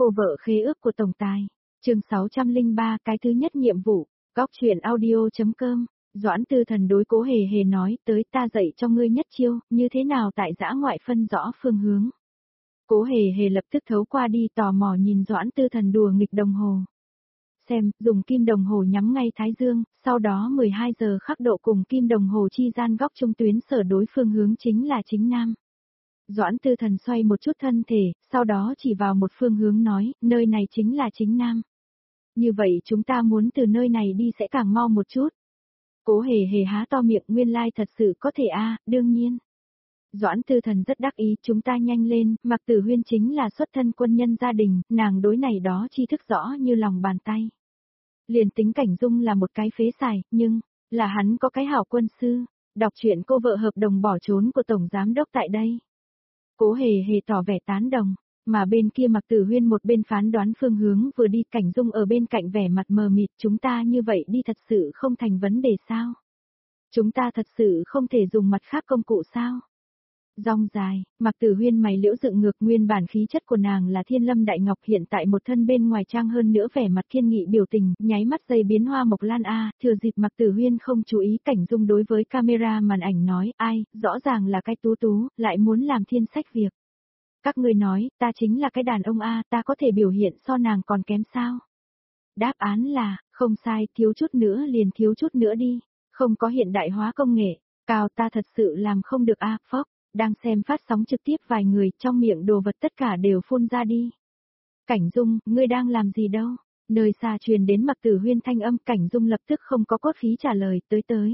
Cô vợ khế ước của tổng tài. Chương 603, cái thứ nhất nhiệm vụ. Góc truyện audio.com. Doãn Tư Thần đối Cố Hề Hề nói, tới ta dạy cho ngươi nhất chiêu, như thế nào tại dã ngoại phân rõ phương hướng. Cố Hề Hề lập tức thấu qua đi tò mò nhìn Doãn Tư Thần đùa nghịch đồng hồ. Xem, dùng kim đồng hồ nhắm ngay thái dương, sau đó 12 giờ khắc độ cùng kim đồng hồ chi gian góc trung tuyến sở đối phương hướng chính là chính nam. Doãn Tư Thần xoay một chút thân thể, sau đó chỉ vào một phương hướng nói, nơi này chính là chính nam. Như vậy chúng ta muốn từ nơi này đi sẽ càng mau một chút. Cố Hề Hề há to miệng, nguyên lai thật sự có thể đương nhiên. Doãn Tư Thần rất đắc ý, chúng ta nhanh lên, Mạc Tử Huyên chính là xuất thân quân nhân gia đình, nàng đối này đó tri thức rõ như lòng bàn tay. Liền tính Cảnh Dung là một cái phế xài, nhưng, là hắn có cái hảo quân sư, đọc truyện cô vợ hợp đồng bỏ trốn của Tổng Giám Đốc tại đây. Cố Hề Hề tỏ vẻ tán đồng, mà bên kia Mạc Tử Huyên một bên phán đoán phương hướng vừa đi, Cảnh Dung ở bên cạnh vẻ mặt mờ mịt, chúng ta như vậy đi thật sự không thành vấn đề sao? Chúng ta thật sự không thể dùng mặt khác công cụ sao? Rong dài, Mạc Tử Huyên mày liễu dựng ngược, nguyên bản khí chất của nàng là thiên lâm đại ngọc, hiện tại một thân bên ngoài trang hơn nữa vẻ mặt kiên nghị biểu tình, nháy mắt dây biến hoa mộc lan thừa dịp Mạc Tử Huyên không chú ý, Cảnh Dung đối với camera màn ảnh nói, ai, rõ ràng là cái tú tú, lại muốn làm thiên sách việc. Các ngươi nói, ta chính là cái đàn ông ta có thể biểu hiện so nàng còn kém sao? Đáp án là, không sai, thiếu chút nữa liền thiếu chút nữa đi, không có hiện đại hóa công nghệ, cao ta thật sự làm không được phốc. Đang xem phát sóng trực tiếp vài người trong miệng đồ vật tất cả đều phun ra đi. Cảnh Dung, ngươi đang làm gì đâu? Nơi xa truyền đến Mạc Tử Huyên thanh âm, Cảnh Dung lập tức không có cốt khí trả lời, tới.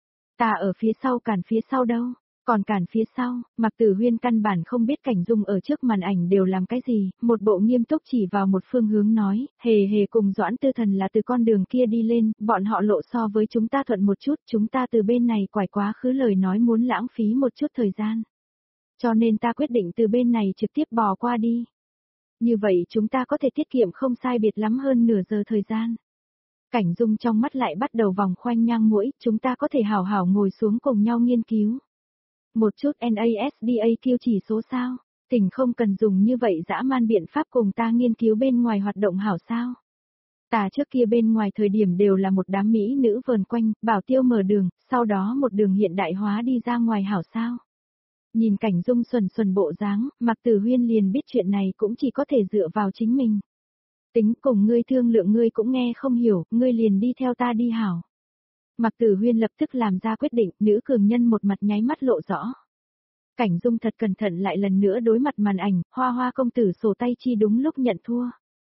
Ta ở phía sau, cản phía sau đâu? Còn cản phía sau, Mạc Tử Huyên căn bản không biết Cảnh Dung ở trước màn ảnh đều làm cái gì, một bộ nghiêm túc chỉ vào một phương hướng nói, Hề Hề cùng Doãn Tư Thần là từ con đường kia đi lên, bọn họ lộ so với chúng ta thuận một chút, chúng ta từ bên này quải quá khứ lời nói muốn lãng phí một chút thời gian. Cho nên ta quyết định từ bên này trực tiếp bò qua đi. Như vậy chúng ta có thể tiết kiệm không sai biệt lắm hơn nửa giờ thời gian. Cảnh Dung trong mắt lại bắt đầu vòng khoanh nhang mũi, chúng ta có thể hảo hảo ngồi xuống cùng nhau nghiên cứu. Một chút NASDAQ chỉ số sao, tỉnh không cần dùng như vậy dã man biện pháp cùng ta nghiên cứu bên ngoài hoạt động hảo sao. Ta trước kia bên ngoài thời điểm đều là một đám mỹ nữ vờn quanh, bảo tiêu mở đường, sau đó một đường hiện đại hóa đi ra ngoài hảo sao. Nhìn Cảnh Dung xuẩn bộ dáng, Mạc Tử Huyên liền biết chuyện này cũng chỉ có thể dựa vào chính mình. Tính cùng ngươi thương lượng ngươi cũng nghe không hiểu, ngươi liền đi theo ta đi hảo. Mạc Tử Huyên lập tức làm ra quyết định, nữ cường nhân một mặt nháy mắt lộ rõ. Cảnh Dung thật cẩn thận lại lần nữa đối mặt màn ảnh, Hoa công tử sổ tay chi đúng lúc nhận thua.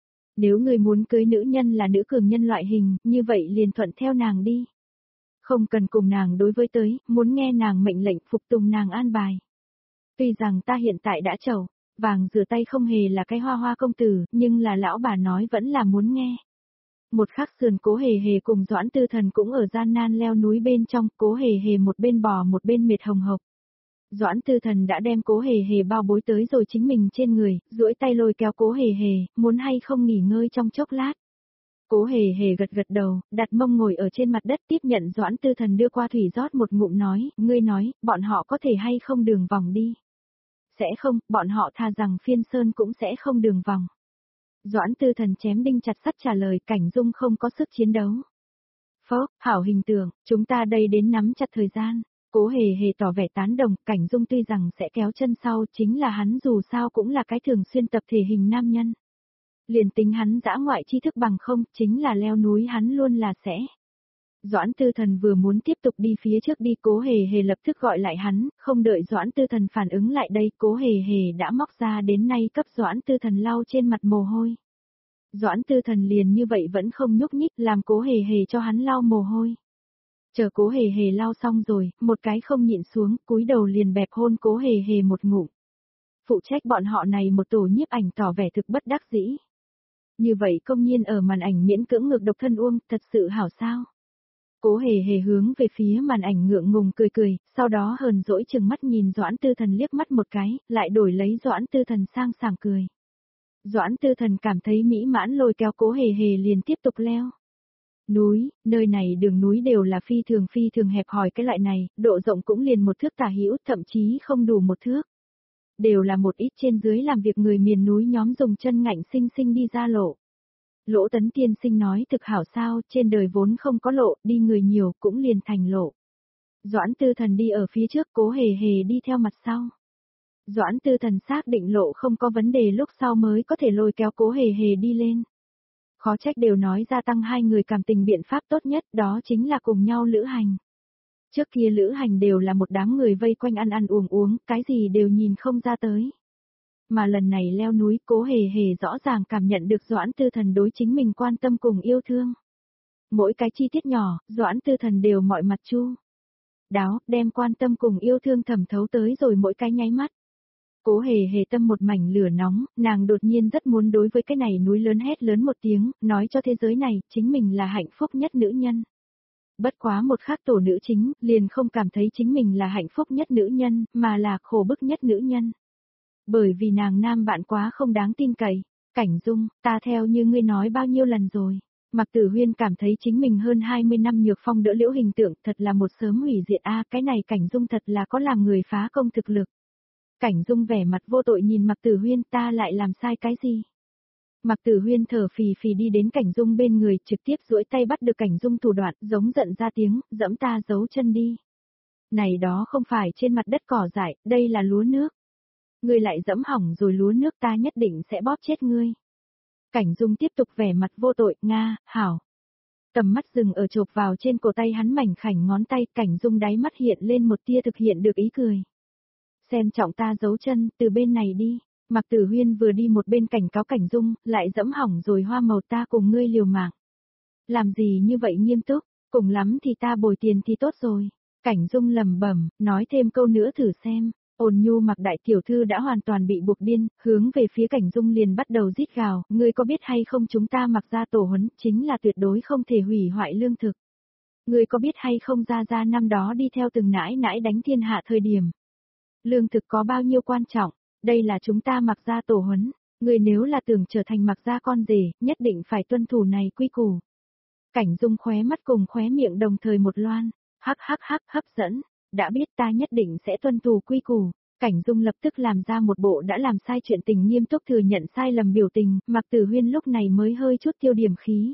Nếu ngươi muốn cưới nữ nhân là nữ cường nhân loại hình, như vậy liền thuận theo nàng đi. Không cần cùng nàng đối với tới, muốn nghe nàng mệnh lệnh, phục tùng nàng an bài. Tuy rằng ta hiện tại đã trầu, vàng rửa tay không hề là cái Hoa công tử, nhưng là lão bà nói vẫn là muốn nghe. Một khắc sườn Cố Hề Hề cùng Doãn Tư Thần cũng ở gian nan leo núi bên trong, Cố Hề Hề một bên bò một bên mệt hồng hộc. Doãn Tư Thần đã đem Cố Hề Hề bao bối tới rồi chính mình trên người, duỗi tay lôi kéo Cố Hề Hề, muốn hay không nghỉ ngơi trong chốc lát. Cố Hề Hề gật đầu, đặt mông ngồi ở trên mặt đất tiếp nhận Doãn Tư Thần đưa qua thủy rót một ngụm nói, ngươi nói, bọn họ có thể hay không đường vòng đi. Sẽ không, bọn họ tha rằng phiên sơn cũng sẽ không đường vòng. Doãn Tư Thần chém đinh chặt sắt trả lời, Cảnh Dung không có sức chiến đấu. Phốc, hảo hình tượng, chúng ta đây đến nắm chặt thời gian. Cố Hề Hề tỏ vẻ tán đồng, Cảnh Dung tuy rằng sẽ kéo chân sau, chính là hắn dù sao cũng là cái thường xuyên tập thể hình nam nhân. Liền tính hắn dã ngoại tri thức bằng không, chính là leo núi hắn luôn là sẽ. Doãn Tư Thần vừa muốn tiếp tục đi phía trước đi, Cố Hề Hề lập tức gọi lại hắn, không đợi Doãn Tư Thần phản ứng lại đây, Cố Hề Hề đã móc ra đến nay cấp Doãn Tư Thần lau trên mặt mồ hôi. Doãn Tư Thần liền như vậy vẫn không nhúc nhích, làm Cố Hề Hề cho hắn lau mồ hôi. Chờ Cố Hề Hề lau xong rồi, một cái không nhịn xuống, cúi đầu liền bẹp hôn Cố Hề Hề một ngụm. Phụ trách bọn họ này một tổ nhiếp ảnh tỏ vẻ thực bất đắc dĩ. Như vậy công nhiên ở màn ảnh miễn cưỡng ngược độc thân uông, thật sự hảo sao. Cố Hề Hề hướng về phía màn ảnh ngượng ngùng cười, sau đó hờn dỗi chừng mắt nhìn Doãn Tư Thần liếc mắt một cái, lại đổi lấy Doãn Tư Thần sang sảng cười. Doãn Tư Thần cảm thấy mỹ mãn lôi kéo Cố Hề Hề liền tiếp tục leo. Núi, nơi này đường núi đều là phi thường hẹp hòi cái loại này, độ rộng cũng liền một thước tả hữu, thậm chí không đủ một thước. đều là một ít trên dưới làm việc người miền núi nhóm dùng chân ngạnh sinh sinh đi ra lộ. Lỗ Tấn tiên sinh nói thực hảo sao, trên đời vốn không có lộ, đi người nhiều cũng liền thành lộ. Doãn Tư Thần đi ở phía trước, Cố Hề Hề đi theo mặt sau. Doãn Tư Thần xác định lộ không có vấn đề lúc sau mới có thể lôi kéo Cố Hề Hề đi lên. Khó trách đều nói gia tăng hai người cảm tình biện pháp tốt nhất đó chính là cùng nhau lữ hành. Trước kia lữ hành đều là một đám người vây quanh ăn ăn uống uống, cái gì đều nhìn không ra tới. Mà lần này leo núi Cố Hề Hề rõ ràng cảm nhận được Doãn Tư Thần đối chính mình quan tâm cùng yêu thương. Mỗi cái chi tiết nhỏ, Doãn Tư Thần đều mọi mặt chu đáo, đem quan tâm cùng yêu thương thẩm thấu tới rồi mỗi cái nháy mắt. Cố Hề Hề tâm một mảnh lửa nóng, nàng đột nhiên rất muốn đối với cái này núi lớn hét lớn một tiếng, nói cho thế giới này, chính mình là hạnh phúc nhất nữ nhân. Bất quá một khắc tổ nữ chính, liền không cảm thấy chính mình là hạnh phúc nhất nữ nhân, mà là khổ bức nhất nữ nhân. Bởi vì nàng nam bạn quá không đáng tin cậy. Cảnh Dung, ta theo như ngươi nói bao nhiêu lần rồi. Mạc Tử Huyên cảm thấy chính mình hơn 20 năm Nhược Phong đỡ Liễu hình tượng thật là một sớm hủy diệt cái này Cảnh Dung thật là có làm người phá công thực lực. Cảnh Dung vẻ mặt vô tội nhìn Mạc Tử Huyên, ta lại làm sai cái gì? Mạc Tử Huyên thở phì phì đi đến Cảnh Dung bên người, trực tiếp duỗi tay bắt được Cảnh Dung thủ đoạn, giống giận ra tiếng, dẫm ta giấu chân đi. Này đó không phải trên mặt đất cỏ dại, đây là lúa nước. Ngươi lại dẫm hỏng rồi lúa nước, ta nhất định sẽ bóp chết ngươi. Cảnh Dung tiếp tục vẻ mặt vô tội, Nga, hảo. Tầm mắt dừng ở chộp vào trên cổ tay hắn mảnh khảnh ngón tay, Cảnh Dung đáy mắt hiện lên một tia thực hiện được ý cười. Xem trọng ta giấu chân, từ bên này đi. Mạc Tử Huyên vừa đi một bên cảnh cáo Cảnh Dung, lại dẫm hỏng rồi hoa màu, ta cùng ngươi liều mạng. Làm gì như vậy nghiêm túc, cùng lắm thì ta bồi tiền thì tốt rồi. Cảnh Dung lẩm bẩm, nói thêm câu nữa thử xem. Ôn Nhu Mặc đại tiểu thư đã hoàn toàn bị buộc điên, hướng về phía Cảnh Dung liền bắt đầu rít gào, ngươi có biết hay không chúng ta Mặc gia tổ huấn, chính là tuyệt đối không thể hủy hoại lương thực. Ngươi có biết hay không gia năm đó đi theo từng nãi nãi đánh thiên hạ thời điểm. Lương thực có bao nhiêu quan trọng, đây là chúng ta Mặc gia tổ huấn, ngươi nếu là tưởng trở thành Mặc gia con rể, nhất định phải tuân thủ này quy củ. Cảnh Dung khóe mắt cùng khóe miệng đồng thời một loan, hắc hấp dẫn. Đã biết ta nhất định sẽ tuân thủ quy củ. Cảnh Dung lập tức làm ra một bộ đã làm sai chuyện tình nghiêm túc thừa nhận sai lầm biểu tình, Mạc Tử Huyên lúc này mới hơi chút tiêu điểm khí.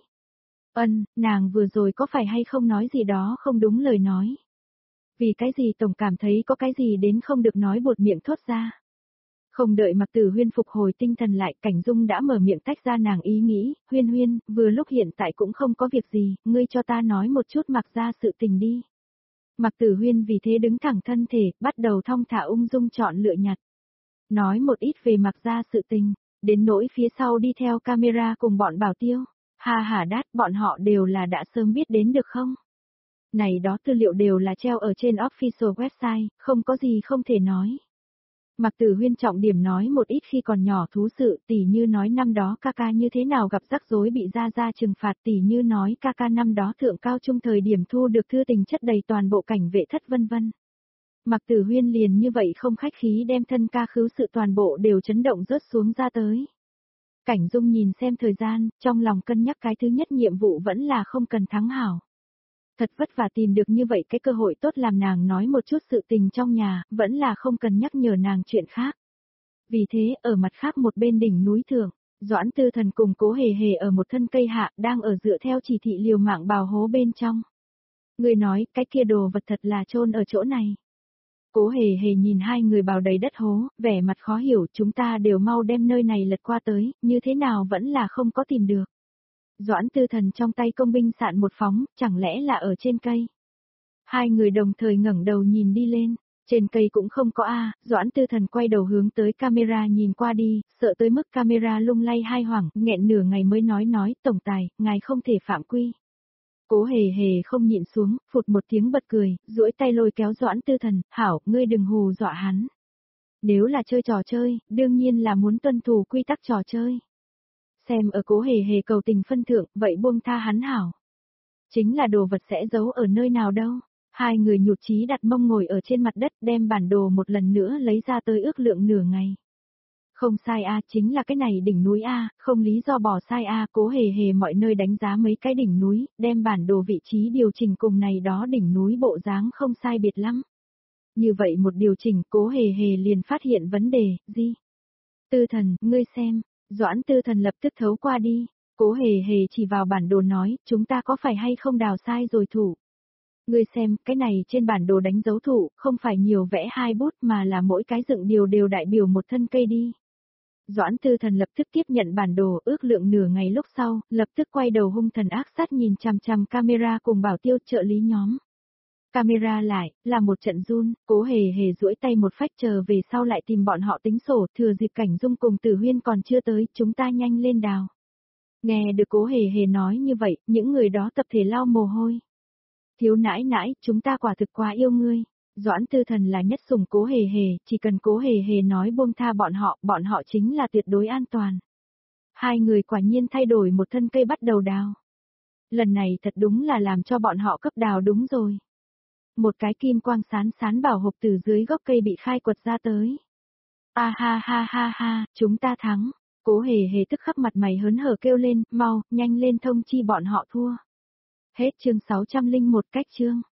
Nàng vừa rồi có phải hay không nói gì đó không đúng lời nói. Vì cái gì tổng cảm thấy có cái gì đến không được nói buột miệng thốt ra. Không đợi Mạc Tử Huyên phục hồi tinh thần lại, Cảnh Dung đã mở miệng tách ra nàng ý nghĩ, Huyên, vừa lúc hiện tại cũng không có việc gì, ngươi cho ta nói một chút Mạc gia sự tình đi. Mạc Tử Huyên vì thế đứng thẳng thân thể, bắt đầu thong thả ung dung chọn lựa nhặt. Nói một ít về Mạc gia sự tình, đến nỗi phía sau đi theo camera cùng bọn bảo tiêu. Ha ha đát, bọn họ đều là đã sớm biết đến được không? Này đó tư liệu đều là treo ở trên official website, không có gì không thể nói. Mạc Tử Huyên trọng điểm nói một ít khi còn nhỏ thú sự, tỉ như nói năm đó ca như thế nào gặp rắc rối bị gia trừng phạt, tỉ như nói ca năm đó thượng cao trung thời điểm thu được thư tình chất đầy toàn bộ cảnh vệ thất vân vân. Mạc Tử Huyên liền như vậy không khách khí đem thân ca khứu sự toàn bộ đều chấn động rớt xuống ra tới. Cảnh Dung nhìn xem thời gian, trong lòng cân nhắc cái thứ nhất nhiệm vụ vẫn là không cần thắng hảo. Thật vất vả tìm được như vậy cái cơ hội tốt làm nàng nói một chút sự tình trong nhà, vẫn là không cần nhắc nhở nàng chuyện khác. Vì thế, ở mặt khác một bên đỉnh núi thượng, Doãn Tư Thần cùng Cố Hề Hề ở một thân cây hạ, đang ở dựa theo chỉ thị liều mạng bào hố bên trong. Người nói, cái kia đồ vật thật là chôn ở chỗ này. Cố Hề Hề nhìn hai người bào đầy đất hố, vẻ mặt khó hiểu, chúng ta đều mau đem nơi này lật qua tới, như thế nào vẫn là không có tìm được. Doãn Tư Thần trong tay công binh sạn một phóng, chẳng lẽ là ở trên cây. Hai người đồng thời ngẩng đầu nhìn đi lên, trên cây cũng không có Doãn Tư Thần quay đầu hướng tới camera nhìn qua đi, sợ tới mức camera lung lay hai hoảng, nghẹn nửa ngày mới nói, tổng tài, ngài không thể phạm quy. Cố Hề Hề không nhịn xuống, phụt một tiếng bật cười, duỗi tay lôi kéo Doãn Tư Thần, hảo, ngươi đừng hù dọa hắn. Nếu là chơi trò chơi, đương nhiên là muốn tuân thủ quy tắc trò chơi. Xem ở Cố Hề Hề cầu tình phân thượng, vậy buông tha hắn hảo. Chính là đồ vật sẽ giấu ở nơi nào đâu. Hai người nhụt chí đặt mông ngồi ở trên mặt đất đem bản đồ một lần nữa lấy ra tới ước lượng nửa ngày. Không sai chính là cái này đỉnh núi không lý do bỏ sai Cố Hề Hề mọi nơi đánh giá mấy cái đỉnh núi, đem bản đồ vị trí điều chỉnh cùng này đó đỉnh núi bộ dáng không sai biệt lắm. Như vậy một điều chỉnh, Cố Hề Hề liền phát hiện vấn đề, gì? Tư Thần, ngươi xem, Doãn Tư Thần lập tức thấu qua đi, Cố Hề Hề chỉ vào bản đồ nói, chúng ta có phải hay không đào sai rồi thủ? Ngươi xem, cái này trên bản đồ đánh dấu thủ, không phải nhiều vẽ 2 bút mà là mỗi cái dựng điều đều đại biểu một thân cây đi. Doãn Tư Thần lập tức tiếp nhận bản đồ, ước lượng nửa ngày lúc sau, lập tức quay đầu hung thần ác sát nhìn chằm chằm camera cùng Bảo Tiêu trợ lý nhóm. Camera lại, là một trận run, Cố Hề Hề duỗi tay một phách chờ về sau lại tìm bọn họ tính sổ, thừa dịp Cảnh Dung cùng Tử Huyên còn chưa tới, chúng ta nhanh lên đào. Nghe được Cố Hề Hề nói như vậy, những người đó tập thể lau mồ hôi. Thiếu nãi nãi, chúng ta quả thực quá yêu ngươi. Doãn Tư Thần là nhất sủng Cố Hề Hề, chỉ cần Cố Hề Hề nói buông tha bọn họ chính là tuyệt đối an toàn. Hai người quả nhiên thay đổi một thân cây bắt đầu đào. Lần này thật đúng là làm cho bọn họ cấp đào đúng rồi. Một cái kim quang sán sán bảo hộp từ dưới gốc cây bị khai quật ra tới. A ha ha ha ha, chúng ta thắng. Cố Hề Hề tức khắc mặt mày hớn hở kêu lên, mau, nhanh lên thông chi bọn họ thua. Hết chương 601 cách chương.